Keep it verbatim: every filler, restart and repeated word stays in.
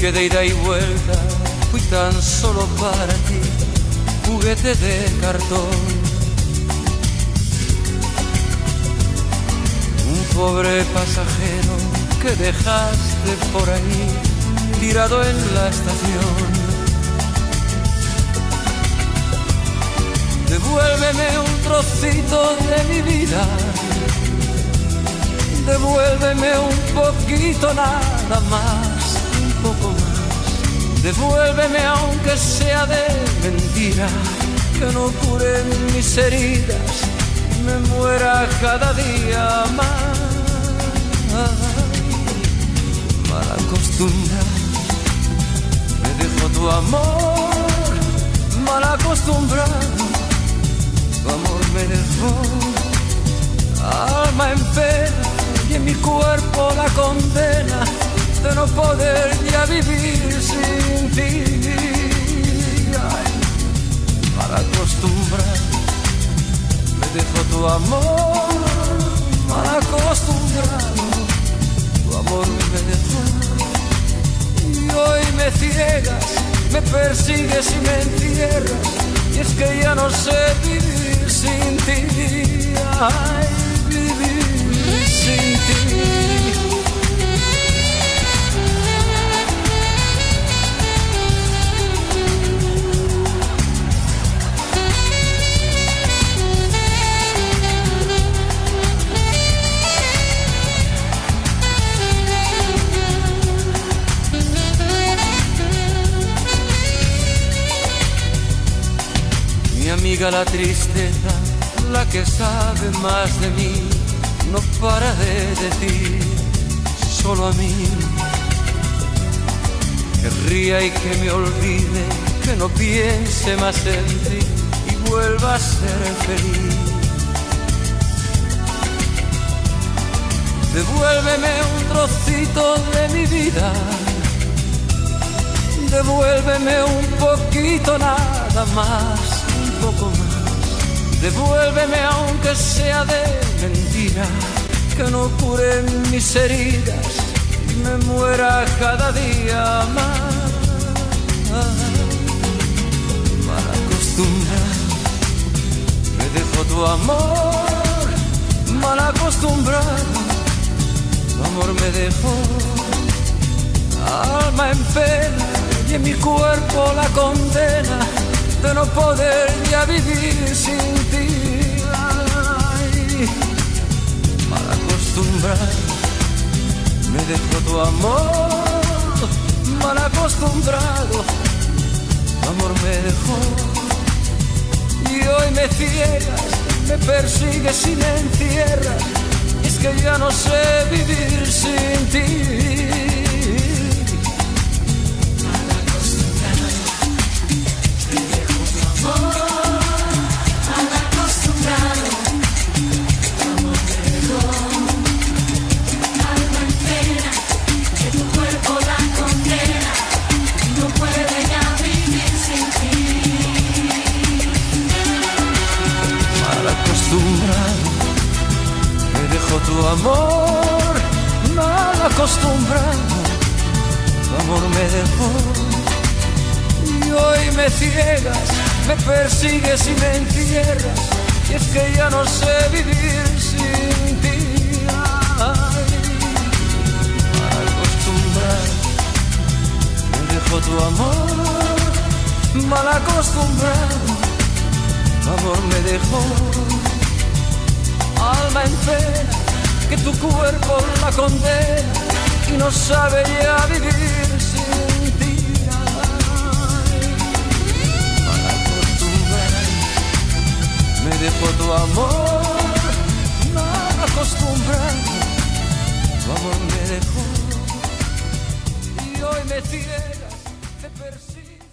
que de ida y vuelta fui tan solo para ti, juguete de cartón. Un pobre pasajero que dejaste por ahí, tirado en la estación. Devuélveme un trocito de mi vida, devuélveme un poquito nada más, un poco más. Devuélveme aunque sea de mentira, que no curen mis heridas, me muera cada día más. Mala costumbre, me dejó tu amor, mal acostumbrado, tu amor me dejó. Alma en pena y en mi cuerpo la condena de no poder ya vivir sin ti. Ay, mal acostumbrado, me dejó tu amor, mal acostumbrado, tu amor me dejó. Y hoy me ciegas, me persigues y me encierras, y es que ya no sé vivir sin ti. Ay, vivir sin ti. Mi amiga la tristeza, la que sabe más de mí, no para de decir solo a mí. Que ría y que me olvide, que no piense más en ti y vuelva a ser feliz. Devuélveme un trocito de mi vida, devuélveme un poquito nada más, un poco más. Devuélveme aunque sea de mentira, que no curen mis heridas, me muera cada día más. Mal acostumbrado, me dejó tu amor, mal acostumbrado, tu amor me dejó. Alma en pena y en mi cuerpo la condena de no poder ya vivir sin ti. Ay, mal acostumbrado, me dejó tu amor, mal acostumbrado, tu amor me dejó. Y hoy me ciegas, me persigues y me encierras, y es que ya no sé vivir sin ti. Me dejó tu amor, mal acostumbrado, tu amor me dejó. Y hoy me ciegas, me persigues y me encierras, y es que ya no sé vivir sin ti. Ay, mal acostumbrado, me dejó tu amor, mal acostumbrado, tu amor me dejó. Alma en pena, que tu cuerpo la condena y no sabe ya vivir sin ti. Ay, mal acostumbrado, me dejó tu amor, mal acostumbrado, tu amor me dejó. Y hoy me ciegas, te persigo.